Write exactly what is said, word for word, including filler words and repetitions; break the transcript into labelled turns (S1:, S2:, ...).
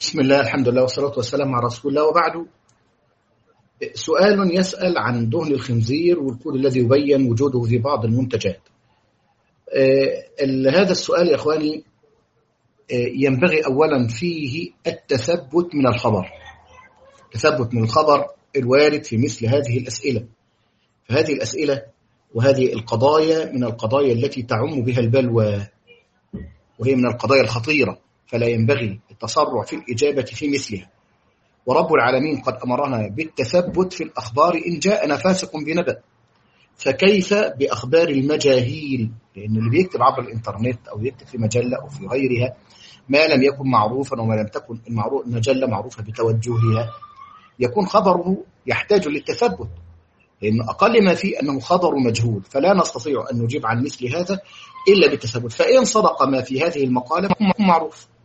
S1: بسم الله، الحمد لله والصلاة والسلام على رسول الله، وبعد. سؤال يسأل عن دهن الخنزير والكود الذي يبين وجوده في بعض المنتجات. هذا السؤال يا إخواني ينبغي أولا فيه التثبت من الخبر، تثبت من الخبر الوارد في مثل هذه الأسئلة. فهذه الأسئلة وهذه القضايا من القضايا التي تعم بها البلوى، وهي من القضايا الخطيرة، فلا ينبغي التسرع في الإجابة في مثلها. ورب العالمين قد أمرنا بالتثبت في الأخبار إن جاءنا فاسق بنبأ، فكيف بأخبار المجاهيل؟ لأن اللي بيكتب عبر الإنترنت أو يكتب في مجلة أو في غيرها ما لم يكن معروفا وما لم تكن المجلة معروفة بتوجهها يكون خبره يحتاج للتثبت، لأن أقل ما فيه أنه خبر مجهول، فلا نستطيع أن نجيب عن مثل هذا إلا بالتثبت. فإن صدق ما في هذه المقالة فهو معروف،